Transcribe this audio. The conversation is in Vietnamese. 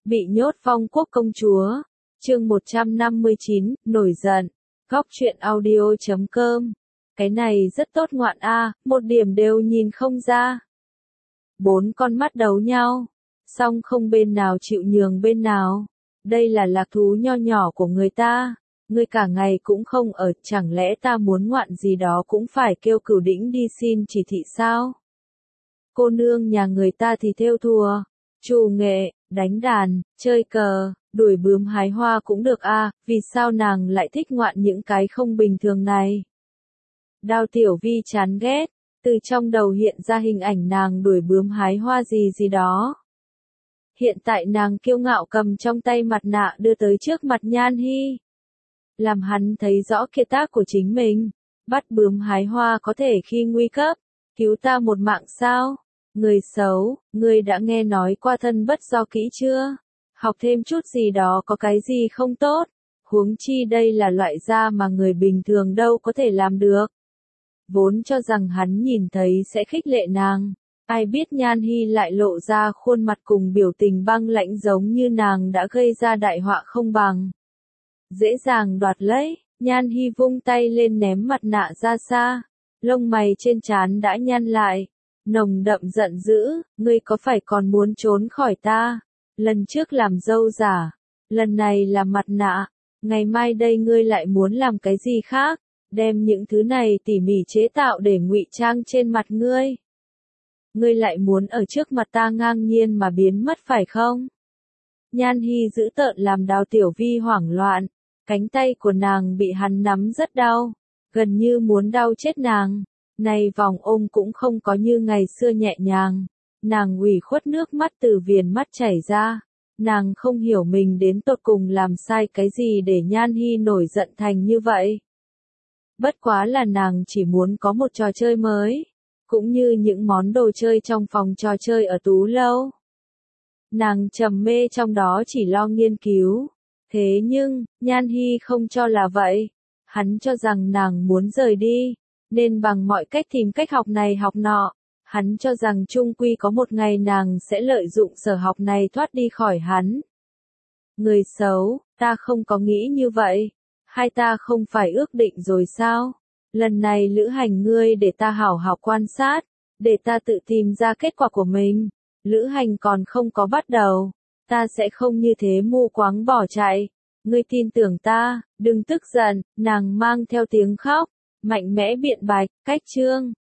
Bị nhốt Phong Quốc công chúa. Chương 159, nổi giận. Góc truyện audio.com. Cái này rất tốt ngoạn a, một điểm đều nhìn không ra. Bốn con mắt đấu nhau, song không bên nào chịu nhường bên nào. Đây là lạc thú nho nhỏ của người ta. Ngươi cả ngày cũng không ở, chẳng lẽ ta muốn ngoạn gì đó cũng phải kêu Cửu Đỉnh đi xin chỉ thị sao? Cô nương nhà người ta thì thêu thùa, trù nghệ, đánh đàn, chơi cờ, đuổi bướm hái hoa cũng được a, vì sao nàng lại thích ngoạn những cái không bình thường này? Đao Tiểu Vi chán ghét, từ trong đầu hiện ra hình ảnh nàng đuổi bướm hái hoa gì gì đó. Hiện tại nàng kiêu ngạo cầm trong tay mặt nạ đưa tới trước mặt Nhan Hi. Làm hắn thấy rõ kiệt tác của chính mình, bắt bướm hái hoa có thể khi nguy cấp, cứu ta một mạng sao? Người xấu, ngươi đã nghe nói qua thân bất do kỹ chưa? Học thêm chút gì đó có cái gì không tốt, huống chi đây là loại da mà người bình thường đâu có thể làm được. Vốn cho rằng hắn nhìn thấy sẽ khích lệ nàng, ai biết Nhan Hi lại lộ ra khuôn mặt cùng biểu tình băng lãnh giống như nàng đã gây ra đại họa không bằng. Dễ dàng đoạt lấy, Nhan Hi vung tay lên ném mặt nạ ra xa, lông mày trên trán đã nhăn lại, nồng đậm giận dữ, ngươi có phải còn muốn trốn khỏi ta? Lần trước làm dâu giả, lần này là mặt nạ, ngày mai đây ngươi lại muốn làm cái gì khác, đem những thứ này tỉ mỉ chế tạo để ngụy trang trên mặt ngươi. Ngươi lại muốn ở trước mặt ta ngang nhiên mà biến mất phải không? Nhan Hi dữ tợn làm Đao Tiểu Vi hoảng loạn, cánh tay của nàng bị hắn nắm rất đau, gần như muốn đau chết nàng. Này vòng ôm cũng không có như ngày xưa nhẹ nhàng, nàng ủy khuất nước mắt từ viền mắt chảy ra, nàng không hiểu mình đến tột cùng làm sai cái gì để Nhan Hi nổi giận thành như vậy. Bất quá là nàng chỉ muốn có một trò chơi mới, cũng như những món đồ chơi trong phòng trò chơi ở Tú Lâu. Nàng trầm mê trong đó chỉ lo nghiên cứu, thế nhưng, Nhan Hi không cho là vậy, hắn cho rằng nàng muốn rời đi, nên bằng mọi cách tìm cách học này học nọ, hắn cho rằng chung quy có một ngày nàng sẽ lợi dụng sở học này thoát đi khỏi hắn. Người xấu, ta không có nghĩ như vậy, hai ta không phải ước định rồi sao? Lần này lữ hành ngươi để ta hảo hảo quan sát, để ta tự tìm ra kết quả của mình, lữ hành còn không có bắt đầu, ta sẽ không như thế mù quáng bỏ chạy, ngươi tin tưởng ta, đừng tức giận, nàng mang theo tiếng khóc, mạnh mẽ biện bạch, cách chương.